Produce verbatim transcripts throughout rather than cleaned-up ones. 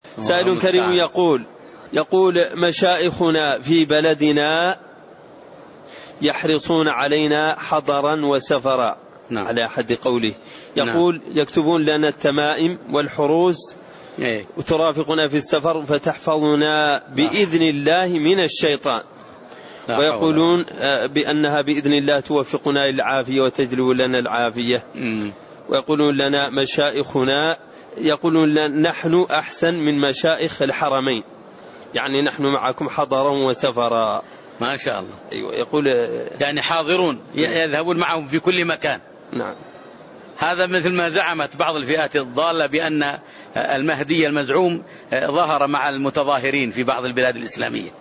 سائل كريم يقول يقول مشايخنا في بلدنا يحرصون علينا حضرا وسفرا. نعم. على حد قوله يقول نعم. يكتبون لنا التمائم والحروز إيه؟ وترافقنا في السفر فتحفظنا بإذن الله من الشيطان، ويقولون بأنها بإذن الله توفقنا للعافية وتجلب لنا العافية. م. ويقولون لنا مشايخنا يقولون لنا نحن أحسن من مشايخ الحرمين، يعني نحن معكم حضرا وسفرا. ما شاء الله. أيوة يقول يعني حاضرون يذهبون معهم في كل مكان. نعم. هذا مثل ما زعمت بعض الفئات الضالة بأن المهدي المزعوم ظهر مع المتظاهرين في بعض البلاد الإسلامية.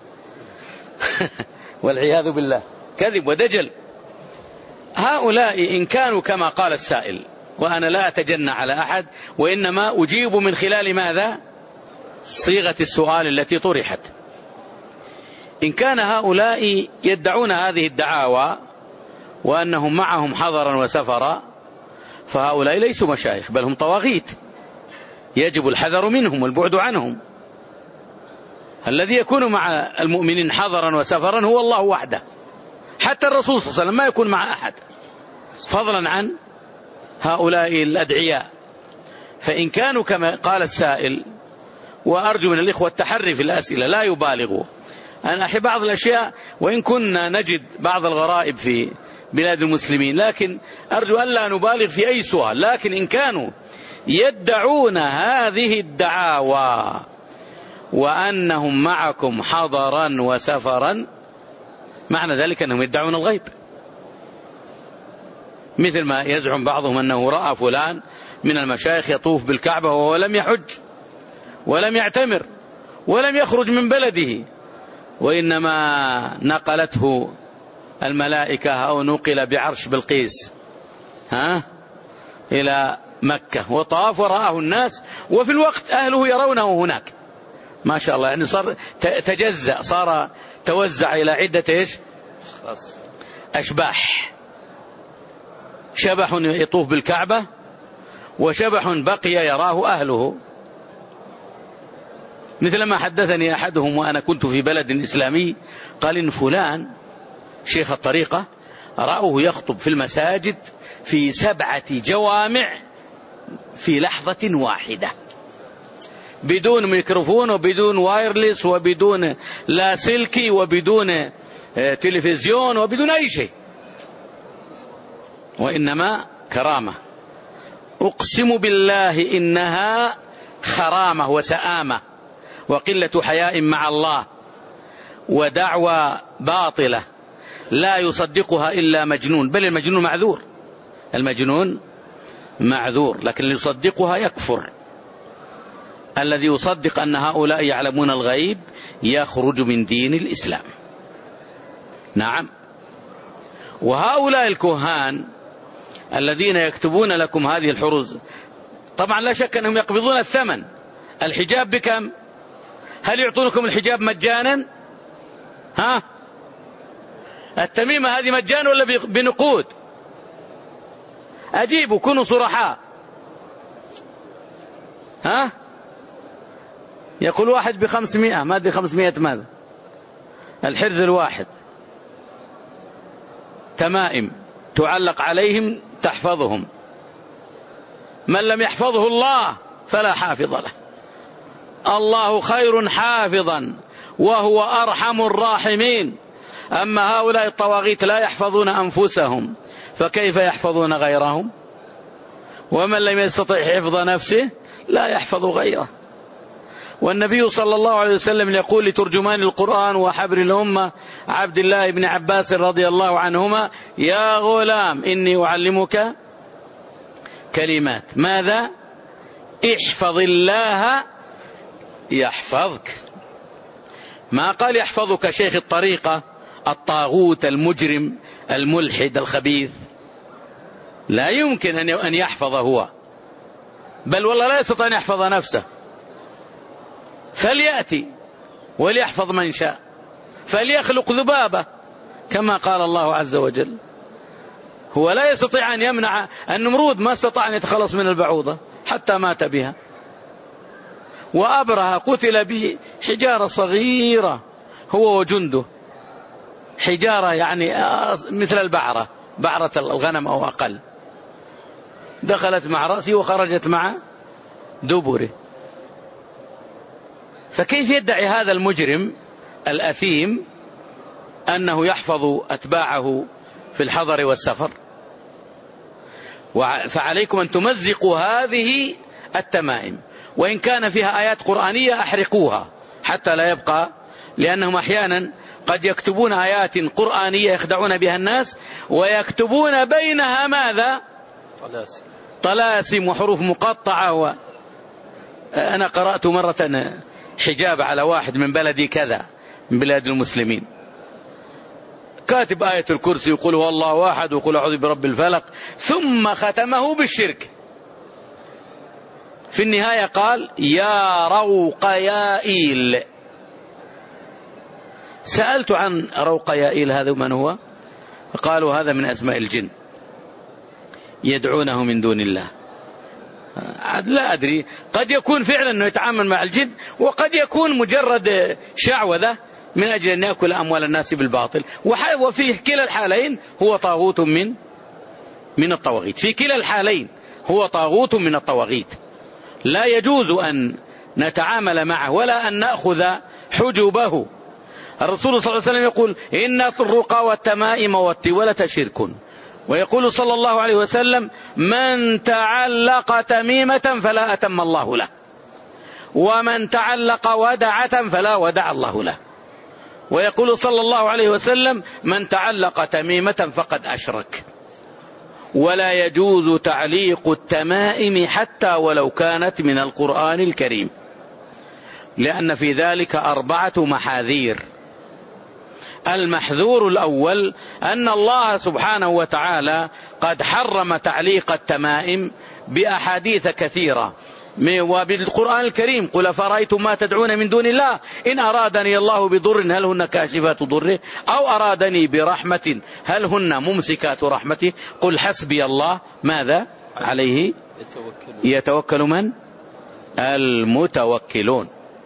والعياذ بالله، كذب ودجل. هؤلاء إن كانوا كما قال السائل، وأنا لا أتجنى على أحد، وإنما أجيب من خلال ماذا؟ صيغة السؤال التي طرحت. إن كان هؤلاء يدعون هذه الدعاوى وأنهم معهم حضرا وسفرا، فهؤلاء ليسوا مشايخ بل هم طواغيت، يجب الحذر منهم والبعد عنهم. الذي يكون مع المؤمنين حضرا وسفرا هو الله وحده، حتى الرسول صلى الله عليه وسلم ما يكون مع أحد، فضلا عن هؤلاء الأدعياء. فإن كانوا كما قال السائل، وأرجو من الإخوة التحري في الأسئلة لا يبالغوا. أنا أحب بعض الأشياء وإن كنا نجد بعض الغرائب في بلاد المسلمين، لكن أرجو أن لا نبالغ في أي سؤال. لكن إن كانوا يدعون هذه الدعاوى وأنهم معكم حضرا وسفرا، معنى ذلك أنهم يدعون الغيب، مثل ما يزعم بعضهم أنه رأى فلان من المشايخ يطوف بالكعبة وهو لم يحج ولم يعتمر ولم يخرج من بلده، وإنما نقلته الملائكة أو نقل بعرش بلقيس ها إلى مكة وطاف ورآه الناس، وفي الوقت أهله يرونه هناك. ما شاء الله، يعني صار تجزأ، صار توزع إلى عدة إيش أشباح. شبح يطوف بالكعبة، وشبح بقي يراه أهله. مثل ما حدثني أحدهم وأنا كنت في بلد إسلامي، قال إن فلان شيخ الطريقة رأوه يخطب في المساجد في سبعة جوامع في لحظة واحدة، بدون ميكروفون وبدون وايرلس وبدون لاسلكي وبدون تلفزيون وبدون أي شيء، وإنما كرامة. أقسم بالله إنها خرامة وسآمة وقلة حياء مع الله ودعوى باطلة لا يصدقها إلا مجنون، بل المجنون معذور، المجنون معذور، لكن اللي يصدقها يكفر. الذي يصدق أن هؤلاء يعلمون الغيب يخرج من دين الإسلام. نعم. وهؤلاء الكهان الذين يكتبون لكم هذه الحروز، طبعا لا شك أنهم يقبضون الثمن. الحجاب بكم؟ هل يعطونكم الحجاب مجانا؟ ها؟ التميمة هذه مجان ولا بنقود؟ أجيبوا، كونوا صرحاء. ها؟ يقول واحد بخمسمائة، ما أدري خمسمائة ماذا؟ الحرز الواحد تمائم تعلق عليهم تحفظهم. من لم يحفظه الله فلا حافظ له. الله خير حافظا وهو أرحم الراحمين. أما هؤلاء الطواغيت لا يحفظون أنفسهم، فكيف يحفظون غيرهم؟ ومن لم يستطع حفظ نفسه لا يحفظ غيره. والنبي صلى الله عليه وسلم يقول لترجمان القرآن وحبر الأمة عبد الله بن عباس رضي الله عنهما: يا غلام إني أعلمك كلمات. ماذا؟ احفظ الله يحفظك. ما قال يحفظك شيخ الطريقة الطاغوت المجرم الملحد الخبيث، لا يمكن أن يحفظ هو، بل والله لا يستطيع أن يحفظ نفسه. فليأتي وليحفظ من شاء، فليخلق ذبابة كما قال الله عز وجل. هو لا يستطيع أن يمنع. النمرود ما استطاع أن يتخلص من البعوضة حتى مات بها، وأبرهة قتل بحجارة صغيرة هو وجنده، حجارة يعني مثل البعرة، بعرة الغنم أو أقل، دخلت مع رأسه وخرجت مع دبره. فكيف يدعي هذا المجرم الأثيم أنه يحفظ أتباعه في الحضر والسفر؟ فعليكم أن تمزقوا هذه التمائم، وإن كان فيها آيات قرآنية أحرقوها حتى لا يبقى، لأنهم أحيانا قد يكتبون آيات قرآنية يخدعون بها الناس، ويكتبون بينها ماذا؟ طلاسم طلاسم وحروف مقطعة. و... أنا قرأت مرة حجاب على واحد من بلدي كذا من بلاد المسلمين، كاتب آية الكرسي يقول هو الله واحد ويقول أعوذ برب الفلق، ثم ختمه بالشرك. في النهاية قال يا روق يا إيل. سألت عن روق يا إيل هذا من هو؟ قالوا هذا من أسماء الجن يدعونه من دون الله. لا أدري، قد يكون فعلا أنه يتعامل مع الجن، وقد يكون مجرد شعوذة من أجل أن يأكل أموال الناس بالباطل. وفي كلا الحالين هو طاغوت من من الطواغيت، في كلا الحالين هو طاغوت من الطواغيت. لا يجوز أن نتعامل معه ولا أن نأخذ حجبه. الرسول صلى الله عليه وسلم يقول إن الرقى والتمائم والتولة شرك، ويقول صلى الله عليه وسلم من تعلق تميمة فلا أتم الله له، ومن تعلق ودعة فلا ودع الله له. ويقول صلى الله عليه وسلم من تعلق تميمة فقد أشرك. ولا يجوز تعليق التمائم حتى ولو كانت من القرآن الكريم، لأن في ذلك أربعة محاذير. المحذور الأول أن الله سبحانه وتعالى قد حرم تعليق التمائم بأحاديث كثيرة، وبالقرآن الكريم قل أفرأيتم ما تدعون من دون الله إن أرادني الله بضر هل هن كاشفات ضره أو أرادني برحمة هل هن ممسكات رحمته قل حسبي الله ماذا عليه يتوكل من؟ المتوكلون.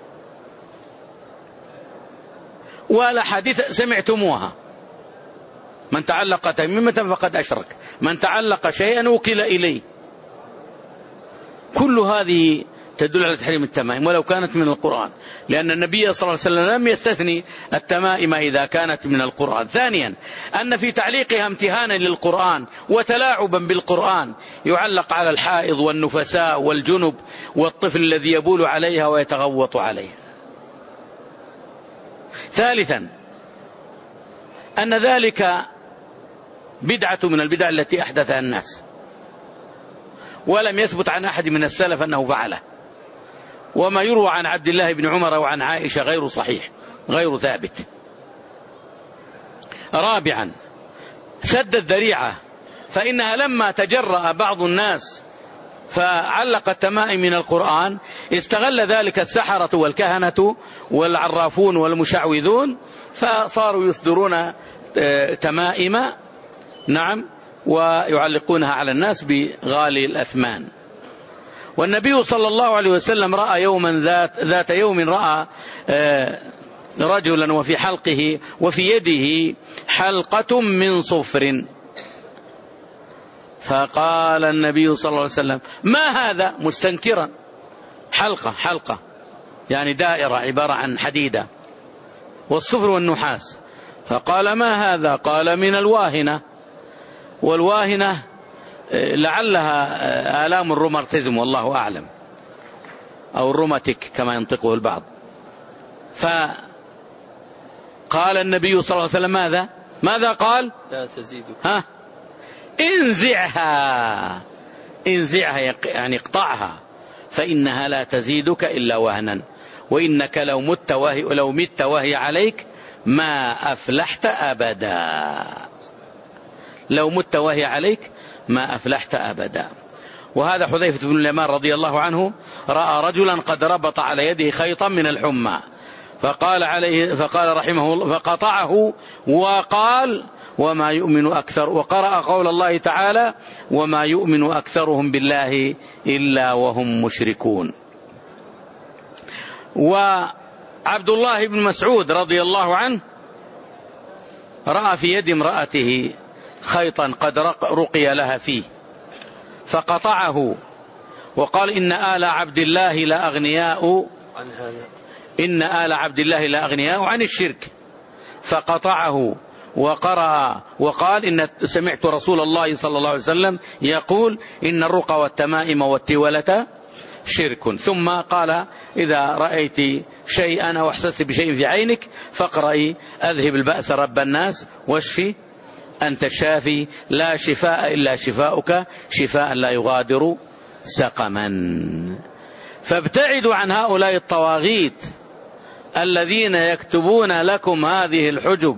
والأحاديث سمعتموها، من تعلق تميمة فقد أشرك، من تعلق شيئا وكل إليه. كل هذه تدل على تحريم التمائم ولو كانت من القرآن، لأن النبي صلى الله عليه وسلم لم يستثني التمائم إذا كانت من القرآن. ثانيا أن في تعليقها امتهانا للقرآن وتلاعبا بالقرآن، يعلق على الحائض والنفساء والجنب والطفل الذي يبول عليها ويتغوط عليها. ثالثا أن ذلك بدعة من البدع التي أحدثها الناس، ولم يثبت عن أحد من السلف أنه فعله، وما يروى عن عبد الله بن عمر وعن عائشة غير صحيح غير ثابت. رابعا سد الذريعة، فإنها لما تجرأ بعض الناس فعلق التمائم من القرآن استغل ذلك السحرة والكهنة والعرافون والمشعوذون، فصاروا يصدرون تمائم نعم ويعلقونها على الناس بغالي الأثمان. والنبي صلى الله عليه وسلم رأى يوما ذات, ذات يوم رأى رجلا وفي حلقه وفي يده حلقة من صفر، فقال النبي صلى الله عليه وسلم ما هذا؟ مستنكرا، حلقة حلقة يعني دائرة عبارة عن حديدة والصفر والنحاس. فقال ما هذا؟ قال من الواهنة، والواهنة لعلها آلام الروماتيزم والله أعلم، أو الروماتيك كما ينطقه البعض. فقال النبي صلى الله عليه وسلم ماذا؟ ماذا قال؟ لا تزيدك، ها انزعها، انزعها يعني اقطعها، فإنها لا تزيدك إلا وهنا، وإنك لو مت وهي, لو مت وهي عليك ما أفلحت أبدا، لو مت وهي عليك ما أفلحت أبدا. وهذا حذيفة بن اليمان رضي الله عنه رأى رجلا قد ربط على يده خيطا من الحمى، فقال عليه فقال رحمه الله فقطعه وقال وما يؤمن أكثر، وقرأ قول الله تعالى وما يؤمن أكثرهم بالله إلا وهم مشركون. وعبد الله بن مسعود رضي الله عنه رأى في يد امرأته خيطا قد رقي لها فيه فقطعه وقال إن آل عبد الله لأغنياء عن هذا إن آل عبد الله لأغنياء عن الشرك، فقطعه وقرأ وقال إن سمعت رسول الله صلى الله عليه وسلم يقول إن الرقى والتمائم والتولة شرك. ثم قال إذا رأيت شيئا أو أحسست بشيء في عينك فاقرأي أذهب البأس رب الناس واشفي أنت الشافي لا شفاء إلا شفاؤك شفاء لا يغادر سقما. فابتعدوا عن هؤلاء الطواغيت الذين يكتبون لكم هذه الحجب.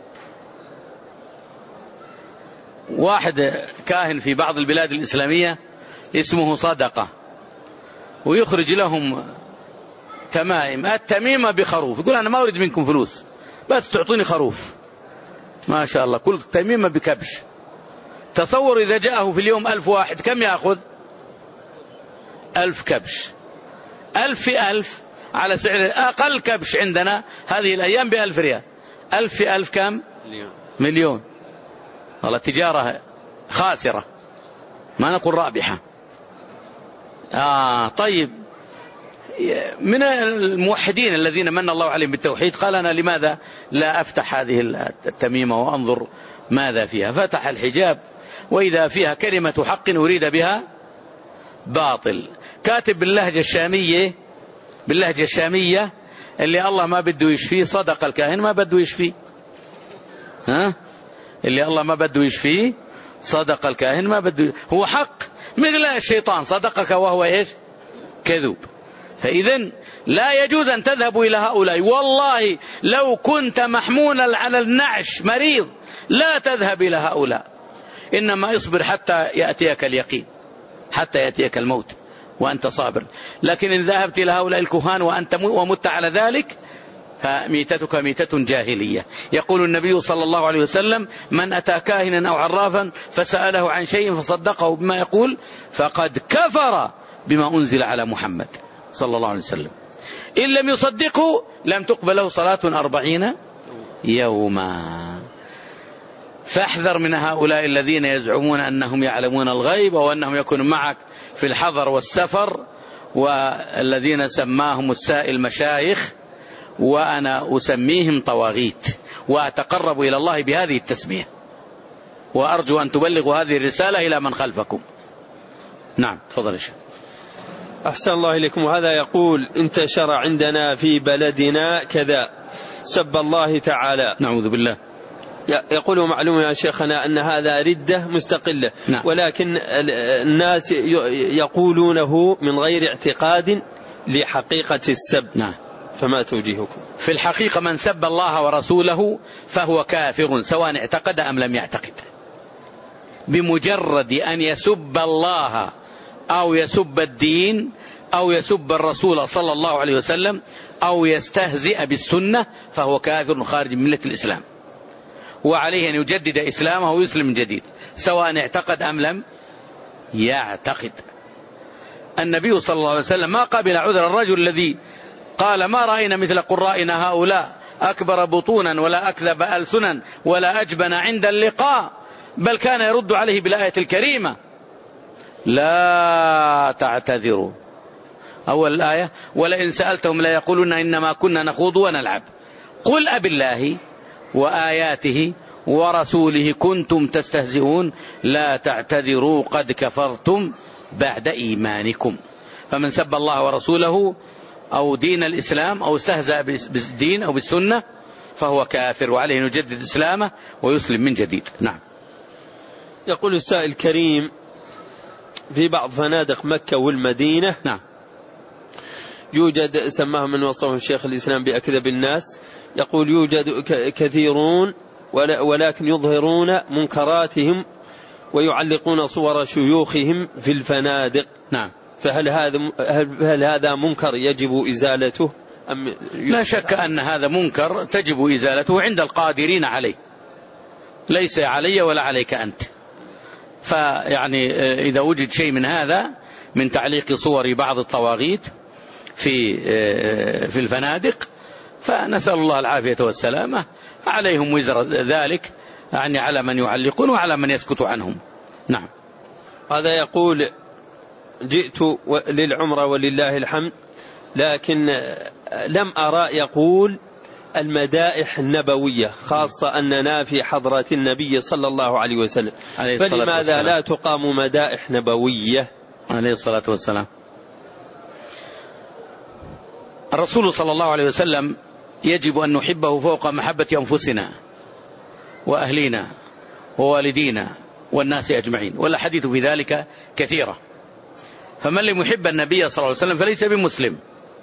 واحد كاهن في بعض البلاد الإسلامية اسمه صدقة ويخرج لهم تمائم، التميمة بخروف، يقول أنا ما أريد منكم فلوس بس تعطوني خروف، ما شاء الله كل تميمة بكبش. تصور إذا جاءه في اليوم ألف واحد كم يأخذ؟ ألف كبش، ألف في ألف على سعر أقل كبش عندنا هذه الأيام بألف ريال، ألف في ألف كم؟ مليون. مليون. والله تجارة خاسرة ما نقول رابحة. آه طيب، من الموحدين الذين من الله عليهم بالتوحيد قال أنا لماذا لا أفتح هذه التميمة وأنظر ماذا فيها؟ فتح الحجاب وإذا فيها كلمة حق أريد بها باطل. كاتب باللهجة الشامية باللهجة الشامية اللي الله ما بده يشفيه، صدق الكاهن ما بده يشفيه، ها اللي الله ما بده يشفيه صدق الكاهن ما بده، هو حق مثل الشيطان صدقك وهو إيش؟ كذوب. فإذا لا يجوز أن تذهبوا إلى هؤلاء. والله لو كنت محمولا على النعش مريض لا تذهب إلى هؤلاء، إنما اصبر حتى يأتيك اليقين، حتى يأتيك الموت وأنت صابر. لكن إن ذهبت إلى هؤلاء الكهان وأنت ومت على ذلك فميتتك ميتة جاهلية. يقول النبي صلى الله عليه وسلم من أتى كاهنا أو عرافا فسأله عن شيء فصدقه بما يقول فقد كفر بما أنزل على محمد صلى الله عليه وسلم. إن لم يصدقه لم تقبل له صلاة أربعين يوما. فاحذر من هؤلاء الذين يزعمون أنهم يعلمون الغيب وأنهم يكونون معك في الحضر والسفر، والذين سماهم السائل مشايخ وأنا أسميهم طواغيت، وأتقرب إلى الله بهذه التسمية، وأرجو أن تبلغوا هذه الرسالة إلى من خلفكم. نعم تفضل يا شيخ. أحسن الله إليكم. وهذا يقول انتشر عندنا في بلدنا كذا سب الله تعالى. نعوذ بالله. يقول معلوم يا شيخنا أن هذا ردة مستقلة. نعم. ولكن الناس يقولونه من غير اعتقاد لحقيقة السب. نعم. فما توجيهكم؟ في الحقيقة من سب الله ورسوله فهو كافر سواء اعتقد أم لم يعتقد. بمجرد أن يسب الله أو يسب الدين أو يسب الرسول صلى الله عليه وسلم أو يستهزئ بالسنة فهو كافر خارج من ملة الإسلام، وعليه أن يجدد إسلامه ويسلم من جديد سواء اعتقد أم لم يعتقد. النبي صلى الله عليه وسلم ما قبل عذر الرجل الذي قال ما رأينا مثل قرائنا هؤلاء أكبر بطونا ولا أكذب ألسنا ولا أجبن عند اللقاء، بل كان يرد عليه بالآية الكريمة لا تعتذروا. أول الآية ولئن سألتهم لا يقولون إنما كنا نخوض ونلعب قل أب الله وآياته ورسوله كنتم تستهزئون لا تعتذروا قد كفرتم بعد إيمانكم. فمن سب الله ورسوله أو دين الإسلام أو استهزأ بالدين أو بالسنة فهو كافر، وعليه نجدد إسلامه ويسلم من جديد. نعم. يقول السائل الكريم في بعض فنادق مكة والمدينة نعم يوجد سماه من وصفه الشيخ الإسلام بأكذب الناس، يقول يوجد كثيرون ولكن يظهرون منكراتهم ويعلقون صور شيوخهم في الفنادق. نعم. فهل هذا هل هذا منكر يجب إزالته أم؟ لا شك أن هذا منكر تجب إزالته عند القادرين عليه، ليس علي ولا عليك أنت. فيعني إذا وجد شيء من هذا من تعليق صور بعض الطواغيت في في الفنادق، فنسأل الله العافية والسلامة. عليهم وزر ذلك، يعني على من يعلقون وعلى من يسكت عنهم. نعم. هذا يقول: جئت للعمرة ولله الحمد، لكن لم أرى يقول المدائح النبوية، خاصة أننا في حضرة النبي صلى الله عليه وسلم، فلماذا لا تقام مدائح نبوية عليه الصلاة والسلام؟ الرسول صلى الله عليه وسلم يجب أن نحبه فوق محبة أنفسنا وأهلنا ووالدينا والناس أجمعين، والأحاديث في ذلك كثيرة. فمن لم يحب النبي صلى الله عليه وسلم فليس بمسلم.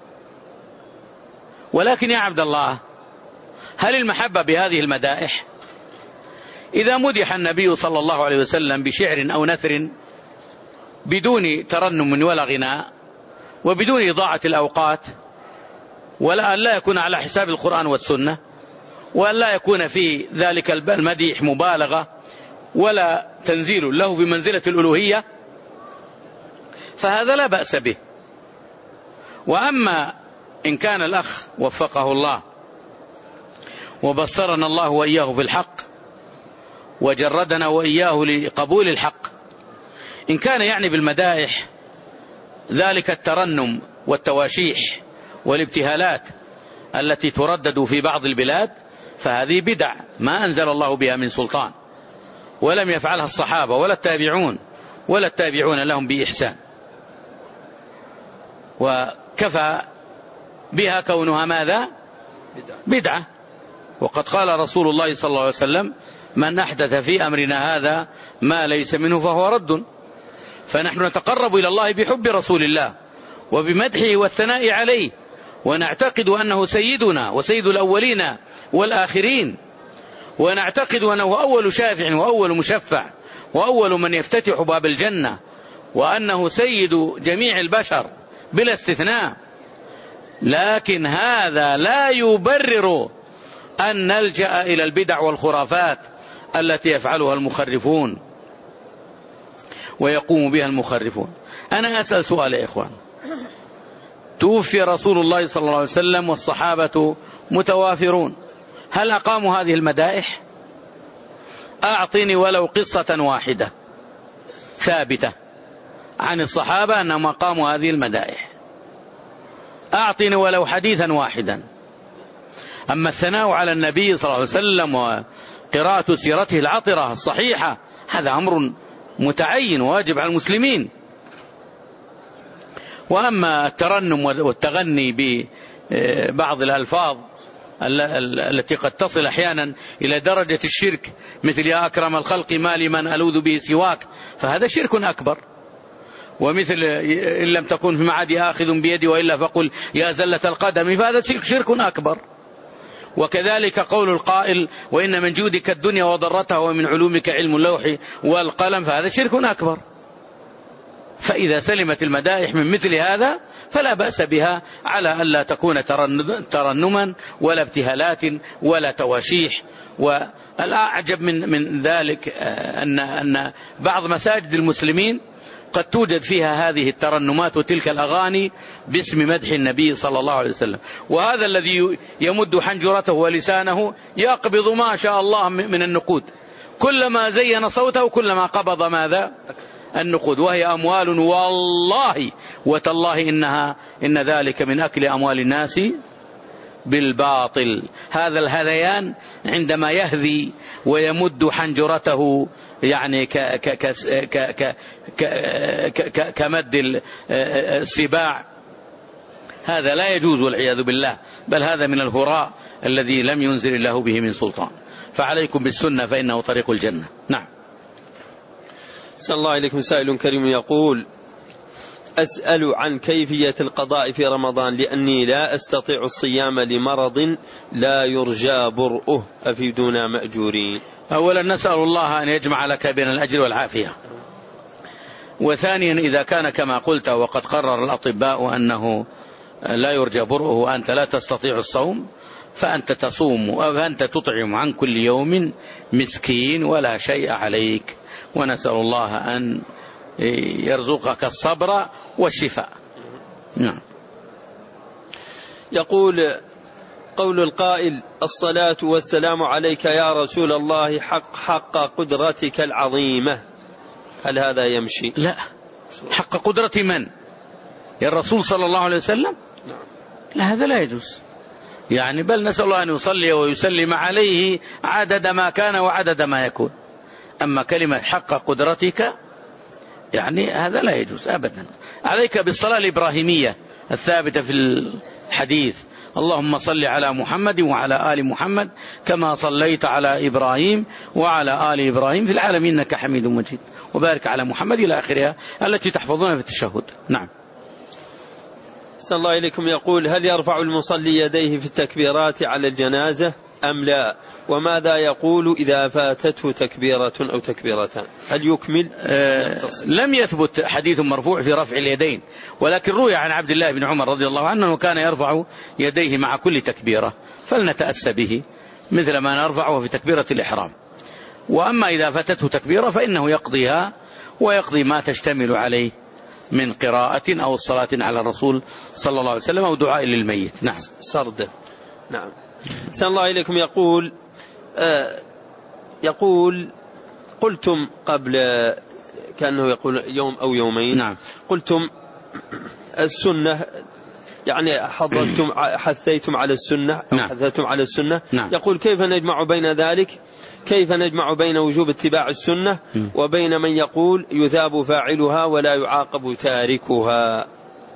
ولكن يا عبد الله، هل المحبة بهذه المدائح؟ إذا مدح النبي صلى الله عليه وسلم بشعر أو نثر بدون ترنم ولا غناء وبدون إضاعة الأوقات، ولا أن لا يكون على حساب القرآن والسنة، وأن لا يكون في ذلك المديح مبالغة ولا تنزيل له في منزلة الألوهية، فهذا لا بأس به. وأما إن كان الأخ وفقه الله وبصرنا الله وإياه في الحق وجردنا وإياه لقبول الحق، إن كان يعني بالمدائح ذلك الترنم والتواشيح والابتهالات التي تردد في بعض البلاد، فهذه بدع ما أنزل الله بها من سلطان، ولم يفعلها الصحابة ولا التابعون ولا التابعون لهم بإحسان، وكفى بها كونها ماذا؟ بدعة. وقد قال رسول الله صلى الله عليه وسلم: من أحدث في أمرنا هذا ما ليس منه فهو رد. فنحن نتقرب إلى الله بحب رسول الله وبمدحه والثناء عليه، ونعتقد أنه سيدنا وسيد الأولين والآخرين، ونعتقد أنه أول شافع وأول مشفع وأول من يفتتح باب الجنة، وأنه سيد جميع البشر بلا استثناء. لكن هذا لا يبرر أن نلجأ إلى البدع والخرافات التي يفعلها المخرفون ويقوم بها المخرفون. أنا أسأل سؤال يا إخوان: توفي رسول الله صلى الله عليه وسلم والصحابة متوافرون، هل أقاموا هذه المدائح؟ أعطني ولو قصة واحدة ثابتة عن الصحابة أنهم أقاموا هذه المدائح، أعطني ولو حديثا واحدا. أما الثناء على النبي صلى الله عليه وسلم وقراءة سيرته العطرة الصحيحة، هذا أمر متعين واجب على المسلمين. وأما الترنم والتغني ببعض الألفاظ التي قد تصل أحيانا إلى درجة الشرك، مثل يا أكرم الخلق ما لمن ألوذ به سواك، فهذا شرك أكبر. ومثل إن لم تكن في معدي آخذ بيدي وإلا فقل يا زلة القدم، فهذا شرك أكبر. وكذلك قول القائل: وإن من جودك الدنيا وضرتها ومن علومك علم اللوح والقلم، فهذا شرك أكبر. فإذا سلمت المدائح من مثل هذا فلا بأس بها، على ألا تكون ترنما ولا ابتهالات ولا تواشيح. والأعجب من من ذلك أن أن بعض مساجد المسلمين قد توجد فيها هذه الترنمات وتلك الأغاني باسم مدح النبي صلى الله عليه وسلم، وهذا الذي يمد حنجرته ولسانه يقبض ما شاء الله من النقود، كلما زين صوته كلما قبض ماذا؟ النقود، وهي أموال والله وتالله إنها إن ذلك من أكل أموال الناس بالباطل. هذا الهذيان عندما يهذي ويمد حنجرته يعني ك ك ك ك ك كمد السباع، هذا لا يجوز والعياذ بالله، بل هذا من الهراء الذي لم ينزل الله به من سلطان. فعليكم بالسنة فإنه طريق الجنة. نعم. صلى الله عليكم. سائل كريم يقول: أسأل عن كيفية القضاء في رمضان، لأني لا أستطيع الصيام لمرض لا يرجى برؤه، أفيدونا مأجورين. أولا نسأل الله أن يجمع لك بين الأجر والعافية، وثانيا إذا كان كما قلت وقد قرر الأطباء أنه لا يرجى برؤه وأنت لا تستطيع الصوم، فأنت تصوم وأنت تطعم عن كل يوم مسكين ولا شيء عليك، ونسأل الله أن يرزقك الصبر والشفاء. نعم. يقول قول القائل الصلاة والسلام عليك يا رسول الله حق حق قدرتك العظيمة، هل هذا يمشي؟ لا. حق قدرة من؟ يا الرسول صلى الله عليه وسلم؟ لا، هذا لا يجوز. يعني بل نسأل الله أن يصلي ويسلم عليه عدد ما كان وعدد ما يكون. أما كلمة حق قدرتك يعني هذا لا يجوز أبدا. عليك بالصلاة الإبراهيمية الثابتة في الحديث: اللهم صل على محمد وعلى آل محمد كما صليت على إبراهيم وعلى آل إبراهيم في العالمين إنك حميد مجيد، وبارك على محمد إلى آخرها التي تحفظونها في التشهد. نعم. صلى الله إليكم يقول: هل يرفع المصلي يديه في التكبيرات على الجنازة أم لا؟ وماذا يقول إذا فاتته تكبيرة أو تكبيرتان؟ هل يكمل؟ آه لم يثبت حديث مرفوع في رفع اليدين، ولكن روي عن عبد الله بن عمر رضي الله عنه كان يرفع يديه مع كل تكبيرة، فلنتأسى به مثل ما نرفعه في تكبيرة الإحرام. وأما إذا فاتته تكبيرة فإنه يقضيها ويقضي ما تشتمل عليه من قراءة أو الصلاة على الرسول صلى الله عليه وسلم أو دعاء للميت. نعم. سرده. نعم. صلى الله إليكم يقول آه يقول قلتم قبل كأنه يقول يوم أو يومين. نعم. قلتم السنة، يعني حضرتم حثيتم على السنة أو نعم. حثيتم على السنة. نعم. يقول كيف نجمع بين ذلك؟ كيف نجمع بين وجوب اتباع السنة م. وبين من يقول يثاب فاعلها ولا يعاقب تاركها؟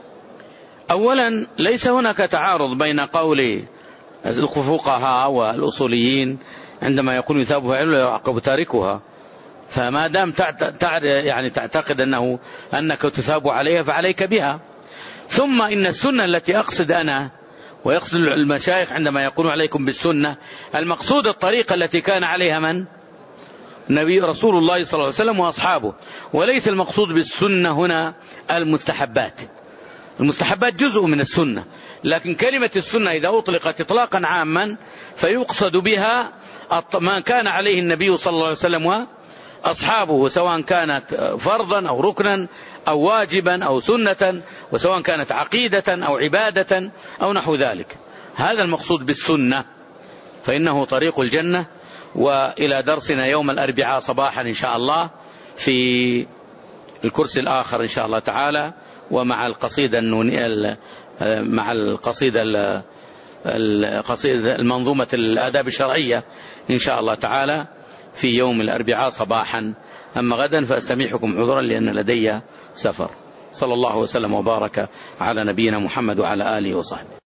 أولا ليس هناك تعارض بين قول الفقهاء والأصوليين عندما يقول يثاب فاعلها ولا يعاقب تاركها، فما دام يعني تعتقد أنه أنك تثاب عليها فعليك بها. ثم إن السنة التي أقصد أنا ويقصد المشايخ عندما يقولون عليكم بالسنة، المقصود الطريقة التي كان عليها من؟ نبي رسول الله صلى الله عليه وسلم وأصحابه، وليس المقصود بالسنة هنا المستحبات. المستحبات جزء من السنة، لكن كلمة السنة إذا أطلقت إطلاقا عاما فيقصد بها ما كان عليه النبي صلى الله عليه وسلم وأصحابه، سواء كانت فرضا أو ركنا أو واجبا أو سنة، وسواء كانت عقيدة أو عبادة أو نحو ذلك. هذا المقصود بالسنة، فإنه طريق الجنة. وإلى درسنا يوم الأربعاء صباحا إن شاء الله في الكرسي الآخر إن شاء الله تعالى، ومع القصيدة النونية مع القصيدة القصيدة المنظومة الآداب الشرعية إن شاء الله تعالى في يوم الأربعاء صباحا. أما غدا فأستميحكم عذرا لأن لدي سفر. صلى الله وسلم وبارك على نبينا محمد وعلى آله وصحبه.